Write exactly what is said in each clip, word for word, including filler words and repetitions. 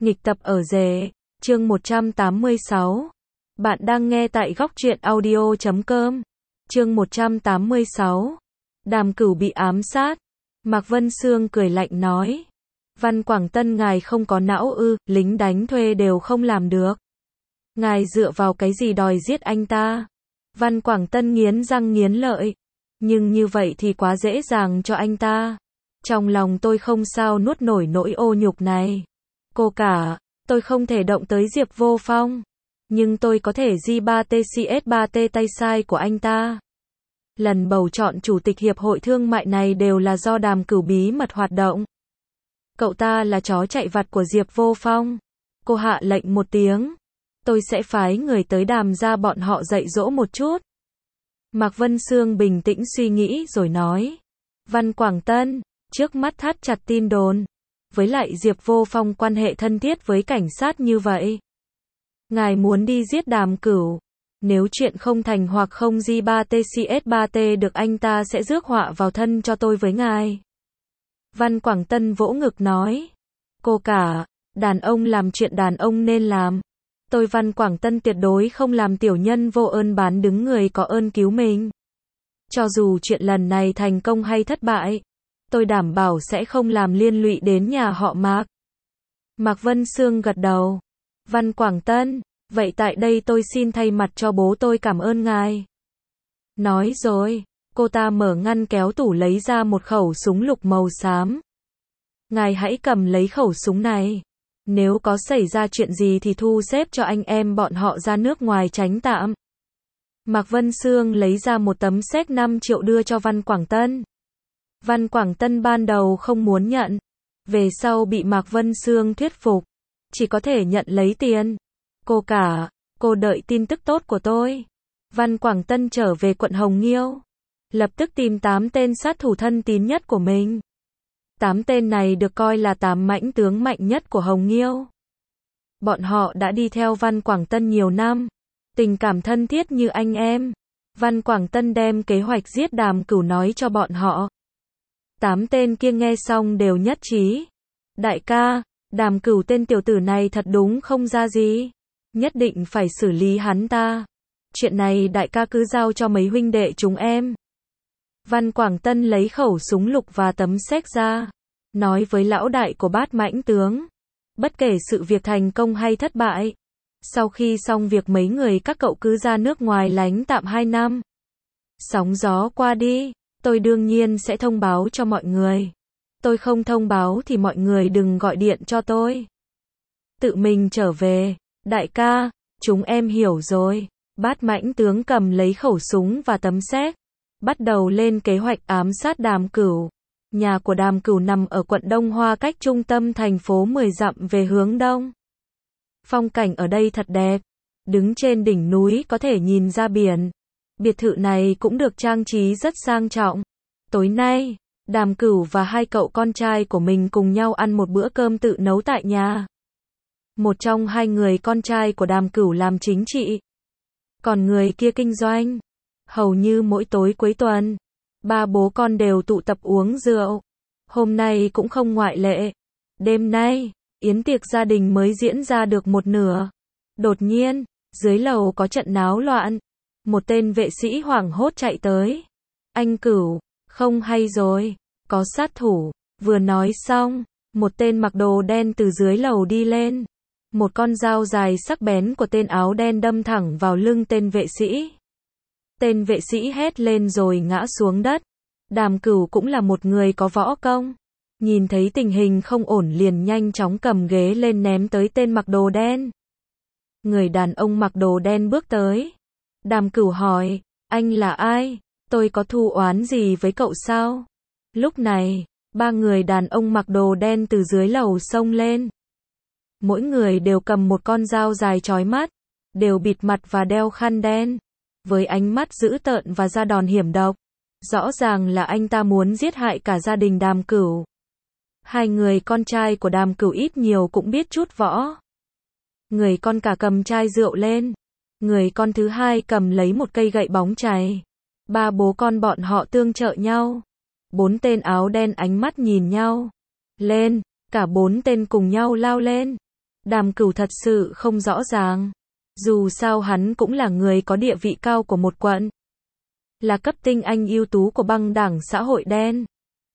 Nghịch tập ở rể, chương một trăm tám mươi sáu. Bạn đang nghe tại góc truyện audio chấm com. Chương một trăm tám mươi sáu. Đàm Cửu bị ám sát. Mạc Vân Sương cười lạnh nói. Văn Quảng Tân ngài không có não ư, lính đánh thuê đều không làm được. Ngài dựa vào cái gì đòi giết anh ta? Văn Quảng Tân nghiến răng nghiến lợi. Nhưng như vậy thì quá dễ dàng cho anh ta. Trong lòng tôi không sao nuốt nổi nỗi ô nhục này. Cô cả, tôi không thể động tới Diệp Vô Phong. Nhưng tôi có thể G ba T C S ba T tay sai của anh ta. Lần bầu chọn chủ tịch hiệp hội thương mại này đều là do Đàm Cửu bí mật hoạt động. Cậu ta là chó chạy vặt của Diệp Vô Phong. Cô hạ lệnh một tiếng. Tôi sẽ phái người tới Đàm gia bọn họ dạy dỗ một chút. Mạc Vân Sương bình tĩnh suy nghĩ rồi nói. Văn Quảng Tân, trước mắt thắt chặt tin đồn. Với lại Diệp Vô Phong quan hệ thân thiết với cảnh sát như vậy. Ngài muốn đi giết Đàm Cửu. Nếu chuyện không thành hoặc không G ba T C S ba T được anh ta sẽ rước họa vào thân cho tôi với ngài. Văn Quảng Tân vỗ ngực nói. Cô cả, đàn ông làm chuyện đàn ông nên làm. Tôi Văn Quảng Tân tuyệt đối không làm tiểu nhân vô ơn bán đứng người có ơn cứu mình. Cho dù chuyện lần này thành công hay thất bại, tôi đảm bảo sẽ không làm liên lụy đến nhà họ Mạc. Mạc Vân Sương gật đầu. Văn Quảng Tân, vậy tại đây tôi xin thay mặt cho bố tôi cảm ơn ngài. Nói rồi, cô ta mở ngăn kéo tủ lấy ra một khẩu súng lục màu xám. Ngài hãy cầm lấy khẩu súng này. Nếu có xảy ra chuyện gì thì thu xếp cho anh em bọn họ ra nước ngoài tránh tạm. Mạc Vân Sương lấy ra một tấm séc năm triệu đưa cho Văn Quảng Tân. Văn Quảng Tân ban đầu không muốn nhận. Về sau bị Mạc Vân Sương thuyết phục. Chỉ có thể nhận lấy tiền. Cô cả, cô đợi tin tức tốt của tôi. Văn Quảng Tân trở về quận Hồng Nghiêu. Lập tức tìm tám tên sát thủ thân tín nhất của mình. Tám tên này được coi là tám mãnh tướng mạnh nhất của Hồng Nghiêu. Bọn họ đã đi theo Văn Quảng Tân nhiều năm. Tình cảm thân thiết như anh em. Văn Quảng Tân đem kế hoạch giết Đàm Cửu nói cho bọn họ. Tám tên kia nghe xong đều nhất trí. Đại ca, Đàm Cửu tên tiểu tử này thật đúng không ra gì. Nhất định phải xử lý hắn ta. Chuyện này đại ca cứ giao cho mấy huynh đệ chúng em. Văn Quảng Tân lấy khẩu súng lục và tấm séc ra. Nói với lão đại của Bát Mãnh tướng. Bất kể sự việc thành công hay thất bại. Sau khi xong việc mấy người các cậu cứ ra nước ngoài lánh tạm hai năm. Sóng gió qua đi. Tôi đương nhiên sẽ thông báo cho mọi người. Tôi không thông báo thì mọi người đừng gọi điện cho tôi. Tự mình trở về. Đại ca, chúng em hiểu rồi. Bát Mãnh tướng cầm lấy khẩu súng và tấm séc. Bắt đầu lên kế hoạch ám sát Đàm Cửu. Nhà của Đàm Cửu nằm ở quận Đông Hoa cách trung tâm thành phố mười dặm về hướng đông. Phong cảnh ở đây thật đẹp. Đứng trên đỉnh núi có thể nhìn ra biển. Biệt thự này cũng được trang trí rất sang trọng. Tối nay, Đàm Cửu và hai cậu con trai của mình cùng nhau ăn một bữa cơm tự nấu tại nhà. Một trong hai người con trai của Đàm Cửu làm chính trị. Còn người kia kinh doanh. Hầu như mỗi tối cuối tuần, ba bố con đều tụ tập uống rượu. Hôm nay cũng không ngoại lệ. Đêm nay, yến tiệc gia đình mới diễn ra được một nửa. Đột nhiên, dưới lầu có trận náo loạn. Một tên vệ sĩ hoảng hốt chạy tới. Anh Cửu, không hay rồi, có sát thủ. Vừa nói xong, một tên mặc đồ đen từ dưới lầu đi lên. Một con dao dài sắc bén của tên áo đen đâm thẳng vào lưng tên vệ sĩ. Tên vệ sĩ hét lên rồi ngã xuống đất. Đàm Cửu cũng là một người có võ công. Nhìn thấy tình hình không ổn liền nhanh chóng cầm ghế lên ném tới tên mặc đồ đen. Người đàn ông mặc đồ đen bước tới. Đàm Cửu hỏi, anh là ai? Tôi có thù oán gì với cậu sao? Lúc này, ba người đàn ông mặc đồ đen từ dưới lầu xông lên. Mỗi người đều cầm một con dao dài chói mắt, đều bịt mặt và đeo khăn đen. Với ánh mắt dữ tợn và ra đòn hiểm độc. Rõ ràng là anh ta muốn giết hại cả gia đình Đàm Cửu. Hai người con trai của Đàm Cửu ít nhiều cũng biết chút võ. Người con cả cầm chai rượu lên. Người con thứ hai cầm lấy một cây gậy bóng chày. Ba bố con bọn họ tương trợ nhau. Bốn tên áo đen ánh mắt nhìn nhau. Lên, cả bốn tên cùng nhau lao lên. Đàm Cửu thật sự không rõ ràng. Dù sao hắn cũng là người có địa vị cao của một quận. Là cấp tinh anh ưu tú của băng đảng xã hội đen.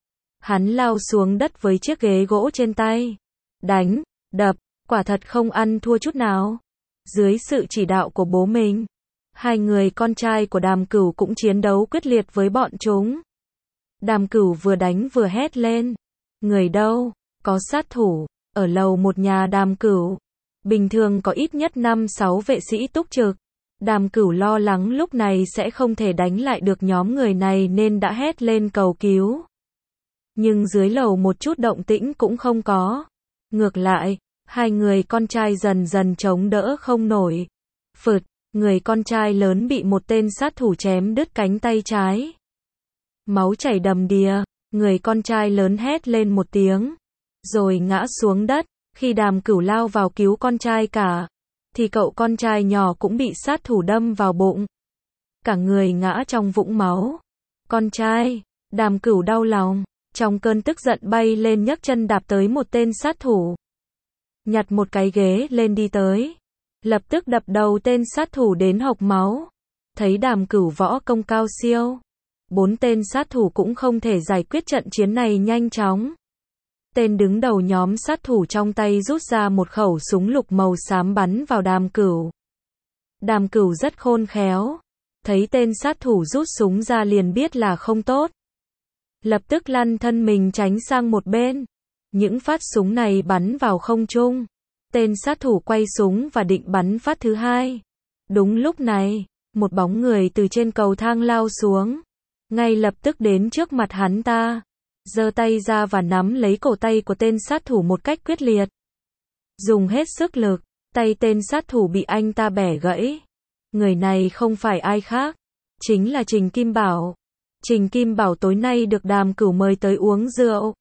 Hắn lao xuống đất với chiếc ghế gỗ trên tay. Đánh, đập, quả thật không ăn thua chút nào. Dưới sự chỉ đạo của bố mình, hai người con trai của Đàm Cửu cũng chiến đấu quyết liệt với bọn chúng. Đàm Cửu vừa đánh vừa hét lên. Người đâu? Có sát thủ. Ở lầu một nhà Đàm Cửu. Bình thường có ít nhất năm sáu vệ sĩ túc trực. Đàm Cửu lo lắng lúc này sẽ không thể đánh lại được nhóm người này nên đã hét lên cầu cứu. Nhưng dưới lầu một chút động tĩnh cũng không có. Ngược lại, hai người con trai dần dần chống đỡ không nổi. Phượt, người con trai lớn bị một tên sát thủ chém đứt cánh tay trái. Máu chảy đầm đìa, người con trai lớn hét lên một tiếng, rồi ngã xuống đất. Khi Đàm Cửu lao vào cứu con trai cả, thì cậu con trai nhỏ cũng bị sát thủ đâm vào bụng. Cả người ngã trong vũng máu. Con trai, Đàm Cửu đau lòng, trong cơn tức giận bay lên nhấc chân đạp tới một tên sát thủ. Nhặt một cái ghế lên đi tới. Lập tức đập đầu tên sát thủ đến hộc máu. Thấy Đàm Cửu võ công cao siêu. Bốn tên sát thủ cũng không thể giải quyết trận chiến này nhanh chóng. Tên đứng đầu nhóm sát thủ trong tay rút ra một khẩu súng lục màu xám bắn vào Đàm Cửu. Đàm Cửu rất khôn khéo. Thấy tên sát thủ rút súng ra liền biết là không tốt. Lập tức lăn thân mình tránh sang một bên. Những phát súng này bắn vào không trung. Tên sát thủ quay súng và định bắn phát thứ hai. Đúng lúc này, một bóng người từ trên cầu thang lao xuống. Ngay lập tức đến trước mặt hắn ta. Giơ tay ra và nắm lấy cổ tay của tên sát thủ một cách quyết liệt. Dùng hết sức lực, tay tên sát thủ bị anh ta bẻ gãy. Người này không phải ai khác, chính là Trình Kim Bảo. Trình Kim Bảo tối nay được Đàm Cửu mời tới uống rượu.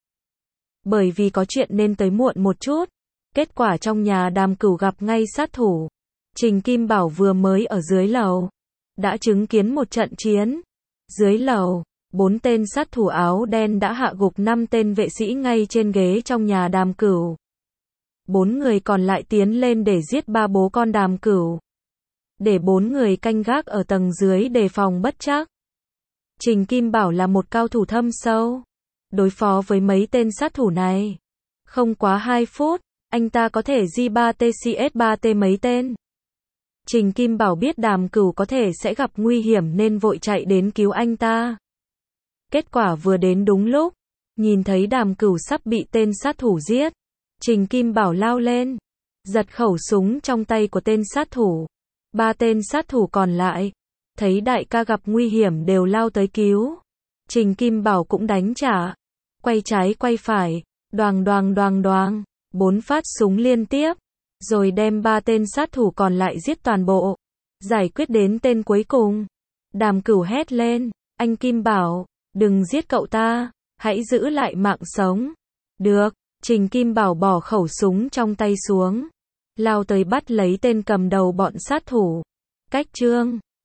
Bởi vì có chuyện nên tới muộn một chút. Kết quả trong nhà Đàm Cửu gặp ngay sát thủ. Trình Kim Bảo vừa mới ở dưới lầu, đã chứng kiến một trận chiến. Dưới lầu, bốn tên sát thủ áo đen đã hạ gục năm tên vệ sĩ ngay trên ghế trong nhà Đàm Cửu. Bốn người còn lại tiến lên để giết ba bố con Đàm Cửu. Để bốn người canh gác ở tầng dưới đề phòng bất trắc. Trình Kim Bảo là một cao thủ thâm sâu. Đối phó với mấy tên sát thủ này, không quá hai phút, anh ta có thể gi ba tê xê ét ba tê mấy tên. Trình Kim Bảo biết Đàm Cửu có thể sẽ gặp nguy hiểm nên vội chạy đến cứu anh ta. Kết quả vừa đến đúng lúc, nhìn thấy Đàm Cửu sắp bị tên sát thủ giết. Trình Kim Bảo lao lên, giật khẩu súng trong tay của tên sát thủ. Ba tên sát thủ còn lại, thấy đại ca gặp nguy hiểm đều lao tới cứu. Trình Kim Bảo cũng đánh trả. Quay trái quay phải, đoàng đoàng đoàng đoàng, bốn phát súng liên tiếp. Rồi đem ba tên sát thủ còn lại giết toàn bộ. Giải quyết đến tên cuối cùng. Đàm Cửu hét lên, anh Kim Bảo, đừng giết cậu ta, hãy giữ lại mạng sống. Được, Trình Kim Bảo bỏ khẩu súng trong tay xuống. Lao tới bắt lấy tên cầm đầu bọn sát thủ. Cách chương